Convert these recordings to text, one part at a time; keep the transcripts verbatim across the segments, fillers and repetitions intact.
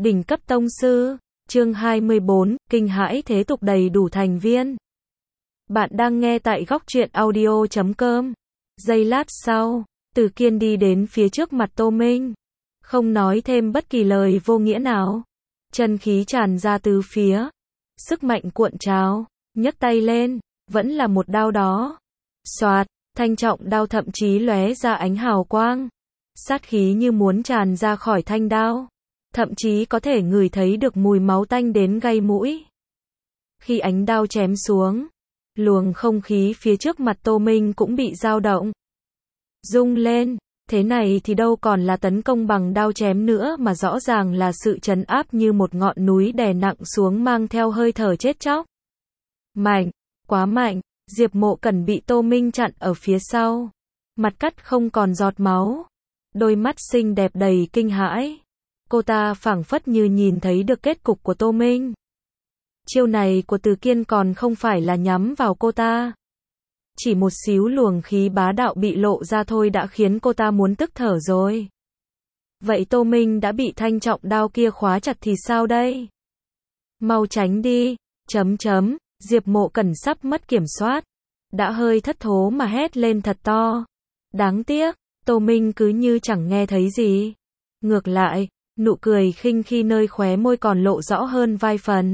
Đỉnh cấp tông sư, chương hai mươi bốn, kinh hãi thế tục đầy đủ thành viên. Bạn đang nghe tại góc truyện audio chấm com. Giây lát sau, Từ Kiên đi đến phía trước mặt Tô Minh. Không nói thêm bất kỳ lời vô nghĩa nào. Chân khí tràn ra từ phía. Sức mạnh cuộn trào, nhấc tay lên, vẫn là một đao đó. Xoạt, thanh trọng đao thậm chí lóe ra ánh hào quang. Sát khí như muốn tràn ra khỏi thanh đao. Thậm chí có thể ngửi thấy được mùi máu tanh đến gây mũi. Khi ánh đao chém xuống, luồng không khí phía trước mặt Tô Minh cũng bị dao động. Rung lên, thế này thì đâu còn là tấn công bằng đao chém nữa mà rõ ràng là sự trấn áp như một ngọn núi đè nặng xuống mang theo hơi thở chết chóc. Mạnh, quá mạnh, Diệp Mộ Cẩn bị Tô Minh chặn ở phía sau. Mặt cắt không còn giọt máu. Đôi mắt xinh đẹp đầy kinh hãi. Cô ta phảng phất như nhìn thấy được kết cục của Tô Minh. Chiêu này của Từ Kiên còn không phải là nhắm vào cô ta. Chỉ một xíu luồng khí bá đạo bị lộ ra thôi đã khiến cô ta muốn tức thở rồi. Vậy Tô Minh đã bị thanh trọng đao kia khóa chặt thì sao đây? Mau tránh đi, chấm chấm, Diệp Mộ Cẩn sắp mất kiểm soát. Đã hơi thất thố mà hét lên thật to. Đáng tiếc, Tô Minh cứ như chẳng nghe thấy gì. Ngược lại, nụ cười khinh khi nơi khóe môi còn lộ rõ hơn vài phần.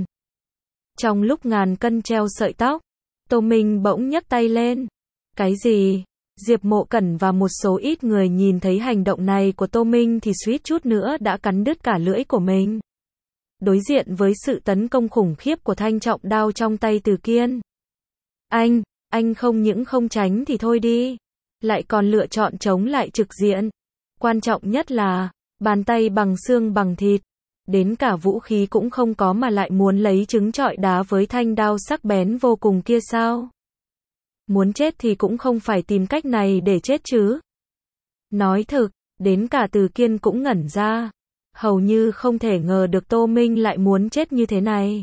Trong lúc ngàn cân treo sợi tóc, Tô Minh bỗng nhấc tay lên. Cái gì? Diệp Mộ Cẩn và một số ít người nhìn thấy hành động này của Tô Minh thì suýt chút nữa đã cắn đứt cả lưỡi của mình. Đối diện với sự tấn công khủng khiếp của thanh trọng đao trong tay Từ Kiên. Anh, anh không những không tránh thì thôi đi, lại còn lựa chọn chống lại trực diện. Quan trọng nhất là bàn tay bằng xương bằng thịt, đến cả vũ khí cũng không có mà lại muốn lấy trứng trọi đá với thanh đao sắc bén vô cùng kia sao? Muốn chết thì cũng không phải tìm cách này để chết chứ. Nói thực, đến cả Từ Kiên cũng ngẩn ra, hầu như không thể ngờ được Tô Minh lại muốn chết như thế này.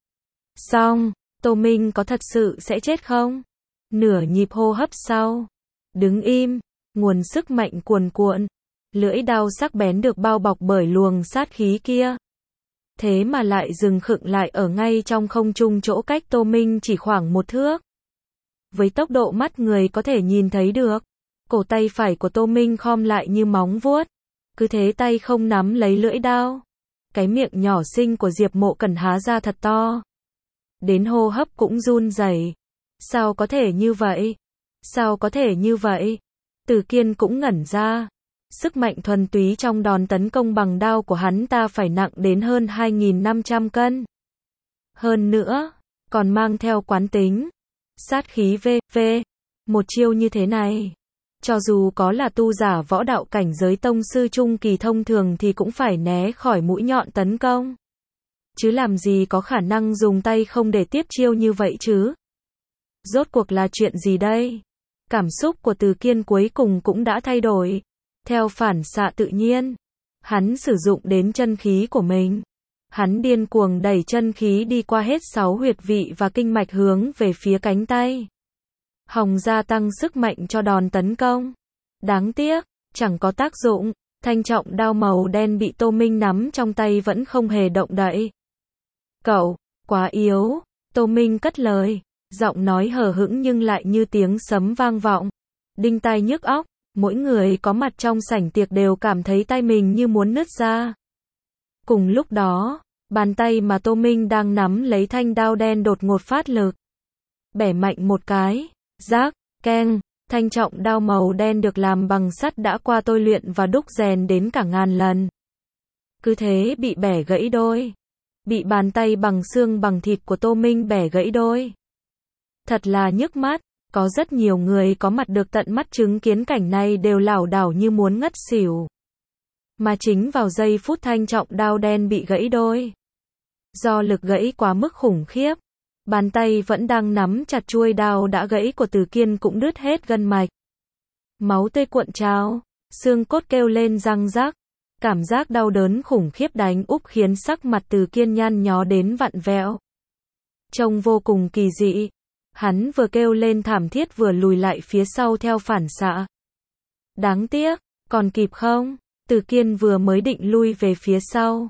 Xong, Tô Minh có thật sự sẽ chết không? Nửa nhịp hô hấp sau, đứng im, nguồn sức mạnh cuồn cuộn. Lưỡi đao sắc bén được bao bọc bởi luồng sát khí kia. Thế mà lại dừng khựng lại ở ngay trong không trung chỗ cách Tô Minh chỉ khoảng một thước. Với tốc độ mắt người có thể nhìn thấy được, cổ tay phải của Tô Minh khom lại như móng vuốt. Cứ thế tay không nắm lấy lưỡi đao. Cái miệng nhỏ xinh của Diệp Mộ Cẩn há ra thật to. Đến hô hấp cũng run rẩy. Sao có thể như vậy? Sao có thể như vậy? Từ Kiên cũng ngẩn ra. Sức mạnh thuần túy trong đòn tấn công bằng đao của hắn ta phải nặng đến hơn hai nghìn năm trăm cân. Hơn nữa, còn mang theo quán tính. Sát khí vê vê. Một chiêu như thế này, cho dù có là tu giả võ đạo cảnh giới tông sư trung kỳ thông thường thì cũng phải né khỏi mũi nhọn tấn công. Chứ làm gì có khả năng dùng tay không để tiếp chiêu như vậy chứ? Rốt cuộc là chuyện gì đây? Cảm xúc của Từ Kiên cuối cùng cũng đã thay đổi. Theo phản xạ tự nhiên, hắn sử dụng đến chân khí của mình. Hắn điên cuồng đẩy chân khí đi qua hết sáu huyệt vị và kinh mạch hướng về phía cánh tay. Hòng gia tăng sức mạnh cho đòn tấn công. Đáng tiếc, chẳng có tác dụng, thanh trọng đao màu đen bị Tô Minh nắm trong tay vẫn không hề động đậy. Cậu, quá yếu, Tô Minh cất lời, giọng nói hờ hững nhưng lại như tiếng sấm vang vọng, đinh tai nhức óc. Mỗi người có mặt trong sảnh tiệc đều cảm thấy tay mình như muốn nứt ra. Cùng lúc đó, bàn tay mà Tô Minh đang nắm lấy thanh đao đen đột ngột phát lực. Bẻ mạnh một cái, rác, keng, thanh trọng đao màu đen được làm bằng sắt đã qua tôi luyện và đúc rèn đến cả ngàn lần. Cứ thế bị bẻ gãy đôi. Bị bàn tay bằng xương bằng thịt của Tô Minh bẻ gãy đôi. Thật là nhức mắt. Có rất nhiều người có mặt được tận mắt chứng kiến cảnh này đều lảo đảo như muốn ngất xỉu. Mà chính vào giây phút thanh trọng đao đen bị gãy đôi. Do lực gãy quá mức khủng khiếp, bàn tay vẫn đang nắm chặt chuôi đao đã gãy của Từ Kiên cũng đứt hết gân mạch. Máu tươi cuộn trào, xương cốt kêu lên răng rắc. Cảm giác đau đớn khủng khiếp đánh úp khiến sắc mặt Từ Kiên nhăn nhó đến vặn vẹo. Trông vô cùng kỳ dị. Hắn vừa kêu lên thảm thiết vừa lùi lại phía sau theo phản xạ. Đáng tiếc, còn kịp không? Từ Kiên vừa mới định lui về phía sau.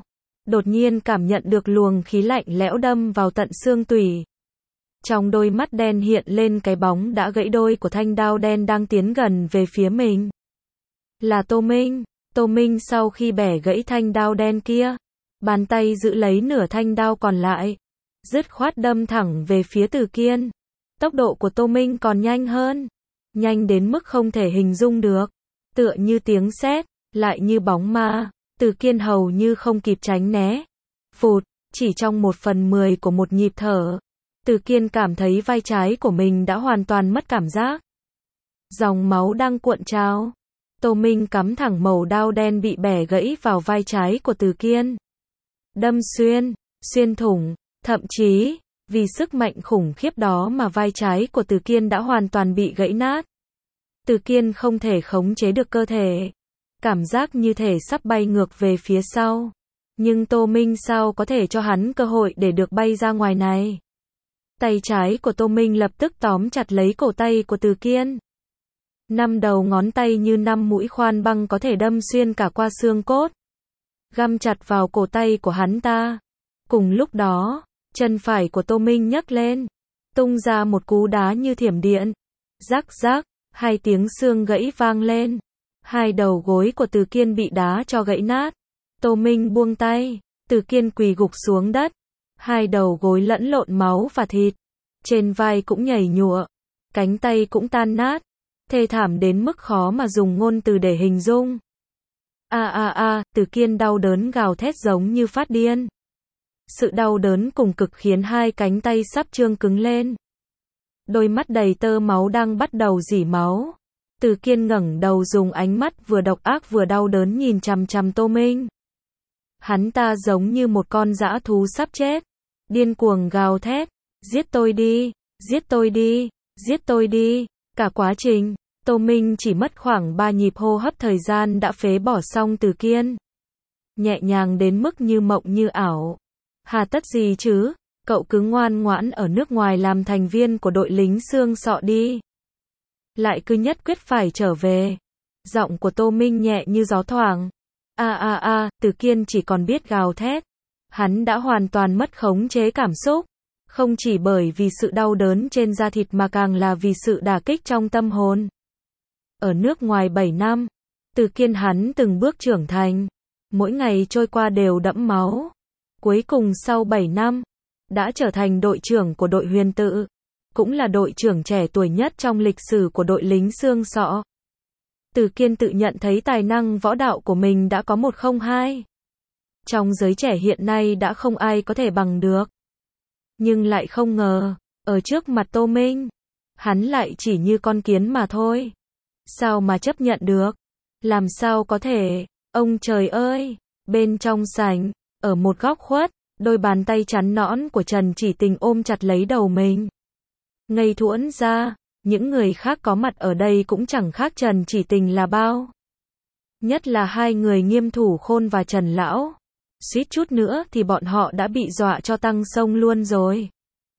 đột nhiên cảm nhận được luồng khí lạnh lẽo đâm vào tận xương tủy. Trong đôi mắt đen hiện lên cái bóng đã gãy đôi của thanh đao đen đang tiến gần về phía mình. Là Tô Minh. Tô Minh sau khi bẻ gãy thanh đao đen kia, bàn tay giữ lấy nửa thanh đao còn lại, dứt khoát đâm thẳng về phía Từ Kiên. Tốc độ của Tô Minh còn nhanh hơn, nhanh đến mức không thể hình dung được, tựa như tiếng sét, lại như bóng ma. Từ Kiên hầu như không kịp tránh né. Phụt, chỉ trong một phần mười của một nhịp thở, Từ Kiên cảm thấy vai trái của mình đã hoàn toàn mất cảm giác. Dòng máu đang cuộn trào. Tô Minh cắm thẳng mẩu đao đen bị bẻ gãy vào vai trái của Từ Kiên. Đâm xuyên, xuyên thủng, thậm chí, vì sức mạnh khủng khiếp đó mà vai trái của Từ Kiên đã hoàn toàn bị gãy nát. Từ Kiên không thể khống chế được cơ thể. Cảm giác như thể sắp bay ngược về phía sau. Nhưng Tô Minh sao có thể cho hắn cơ hội để được bay ra ngoài này. Tay trái của Tô Minh lập tức tóm chặt lấy cổ tay của Từ Kiên. Năm đầu ngón tay như năm mũi khoan băng có thể đâm xuyên cả qua xương cốt, găm chặt vào cổ tay của hắn ta. Cùng lúc đó, chân phải của Tô Minh nhấc lên, tung ra một cú đá như thiểm điện. Rắc rắc, hai tiếng xương gãy vang lên. Hai đầu gối của Từ Kiên bị đá cho gãy nát. Tô Minh buông tay, Từ Kiên quỳ gục xuống đất. Hai đầu gối lẫn lộn máu và thịt. Trên vai cũng nhảy nhụa, cánh tay cũng tan nát. Thê thảm đến mức khó mà dùng ngôn từ để hình dung. A a a, Từ Kiên đau đớn gào thét giống như phát điên. Sự đau đớn cùng cực khiến hai cánh tay sắp trương cứng lên. Đôi mắt đầy tơ máu đang bắt đầu rỉ máu. Từ Kiên ngẩng đầu dùng ánh mắt vừa độc ác vừa đau đớn nhìn chằm chằm Tô Minh. Hắn ta giống như một con dã thú sắp chết, điên cuồng gào thét, giết tôi đi, giết tôi đi, giết tôi đi. Cả quá trình, Tô Minh chỉ mất khoảng ba nhịp hô hấp thời gian đã phế bỏ xong Từ Kiên. Nhẹ nhàng đến mức như mộng như ảo. Hà tất gì chứ, cậu cứ ngoan ngoãn ở nước ngoài làm thành viên của đội lính xương sọ đi. Lại cứ nhất quyết phải trở về. Giọng của Tô Minh nhẹ như gió thoảng. A a a, Từ Kiên chỉ còn biết gào thét. Hắn đã hoàn toàn mất khống chế cảm xúc. Không chỉ bởi vì sự đau đớn trên da thịt mà càng là vì sự đả kích trong tâm hồn. Ở nước ngoài bảy năm, Từ Kiên hắn từng bước trưởng thành. Mỗi ngày trôi qua đều đẫm máu. Cuối cùng sau bảy năm, đã trở thành đội trưởng của đội Huyền Tự. Cũng là đội trưởng trẻ tuổi nhất trong lịch sử của đội lính xương sọ. Từ Kiên tự nhận thấy tài năng võ đạo của mình đã có một không hai. Trong giới trẻ hiện nay đã không ai có thể bằng được. Nhưng lại không ngờ, ở trước mặt Tô Minh, hắn lại chỉ như con kiến mà thôi. Sao mà chấp nhận được? Làm sao có thể? Ông trời ơi! Bên trong sảnh, ở một góc khuất, đôi bàn tay trắng nõn của Trần Chỉ Tình ôm chặt lấy đầu mình. Ngây thuẫn ra, những người khác có mặt ở đây cũng chẳng khác Trần Chỉ Tình là bao. Nhất là hai người Nghiêm Thủ Khôn và Trần Lão. Suýt chút nữa thì bọn họ đã bị dọa cho tăng sông luôn rồi.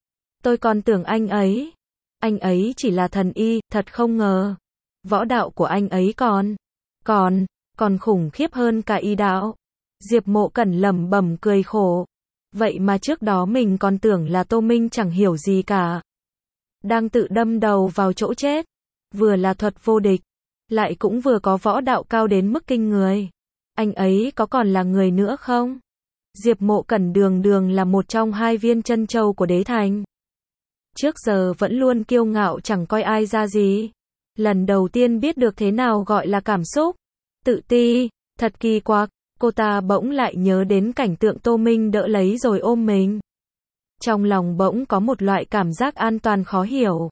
Tôi còn tưởng anh ấy, anh ấy chỉ là thần y, thật không ngờ. Võ đạo của anh ấy còn, còn, còn khủng khiếp hơn cả y đạo. Diệp Mộ Cẩn lẩm bẩm cười khổ. Vậy mà trước đó mình còn tưởng là Tô Minh chẳng hiểu gì cả. Đang tự đâm đầu vào chỗ chết. Vừa là thuật vô địch, lại cũng vừa có võ đạo cao đến mức kinh người. Anh ấy có còn là người nữa không? Diệp Mộ Cẩn đường đường là một trong hai viên chân châu của đế thành. Trước giờ vẫn luôn kiêu ngạo chẳng coi ai ra gì. Lần đầu tiên biết được thế nào gọi là cảm xúc. Tự ti, thật kỳ quặc. Cô ta bỗng lại nhớ đến cảnh tượng Tô Minh đỡ lấy rồi ôm mình. Trong lòng bỗng có một loại cảm giác an toàn khó hiểu.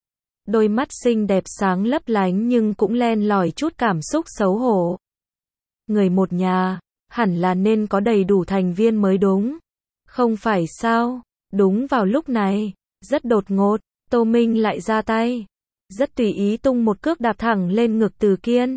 Đôi mắt xinh đẹp sáng lấp lánh nhưng cũng len lỏi chút cảm xúc xấu hổ. Người một nhà, hẳn là nên có đầy đủ thành viên mới đúng. Không phải sao? Đúng vào lúc này, rất đột ngột, Tô Minh lại ra tay. Rất tùy ý tung một cước đạp thẳng lên ngực Từ Kiên.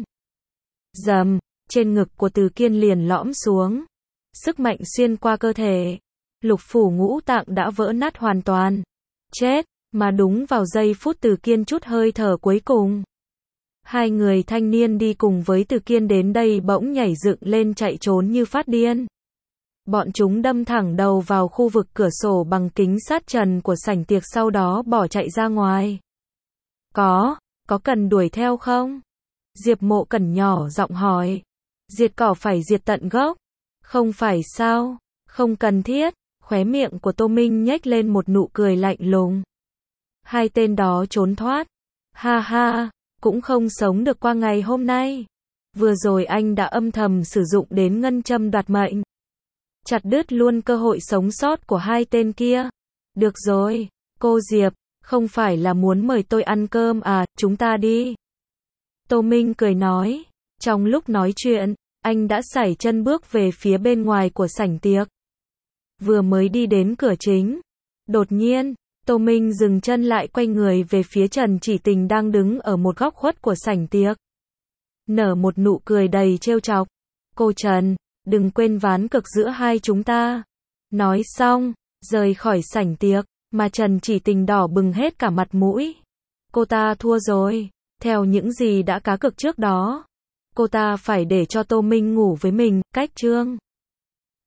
Dầm, trên ngực của Từ Kiên liền lõm xuống. Sức mạnh xuyên qua cơ thể. Lục phủ ngũ tạng đã vỡ nát hoàn toàn. Chết, mà đúng vào giây phút Từ Kiên chút hơi thở cuối cùng. Hai người thanh niên đi cùng với Từ Kiên đến đây bỗng nhảy dựng lên chạy trốn như phát điên. Bọn chúng đâm thẳng đầu vào khu vực cửa sổ bằng kính sát trần của sảnh tiệc sau đó bỏ chạy ra ngoài. Có, có cần đuổi theo không? Diệp Mộ Cẩn nhỏ giọng hỏi. Diệt cỏ phải diệt tận gốc. Không phải sao? Không cần thiết. Khóe miệng của Tô Minh nhếch lên một nụ cười lạnh lùng. Hai tên đó trốn thoát. Ha ha, cũng không sống được qua ngày hôm nay. Vừa rồi anh đã âm thầm sử dụng đến ngân châm đoạt mệnh. Chặt đứt luôn cơ hội sống sót của hai tên kia. Được rồi, cô Diệp, không phải là muốn mời tôi ăn cơm à, chúng ta đi. Tô Minh cười nói. Trong lúc nói chuyện, anh đã sải chân bước về phía bên ngoài của sảnh tiệc. Vừa mới đi đến cửa chính. Đột nhiên, Tô Minh dừng chân lại quay người về phía Trần Chỉ Tình đang đứng ở một góc khuất của sảnh tiệc. Nở một nụ cười đầy trêu chọc. Cô Trần, đừng quên ván cược giữa hai chúng ta. Nói xong, rời khỏi sảnh tiệc, mà Trần Chỉ Tình đỏ bừng hết cả mặt mũi. Cô ta thua rồi, theo những gì đã cá cược trước đó. Cô ta phải để cho Tô Minh ngủ với mình, cách chương.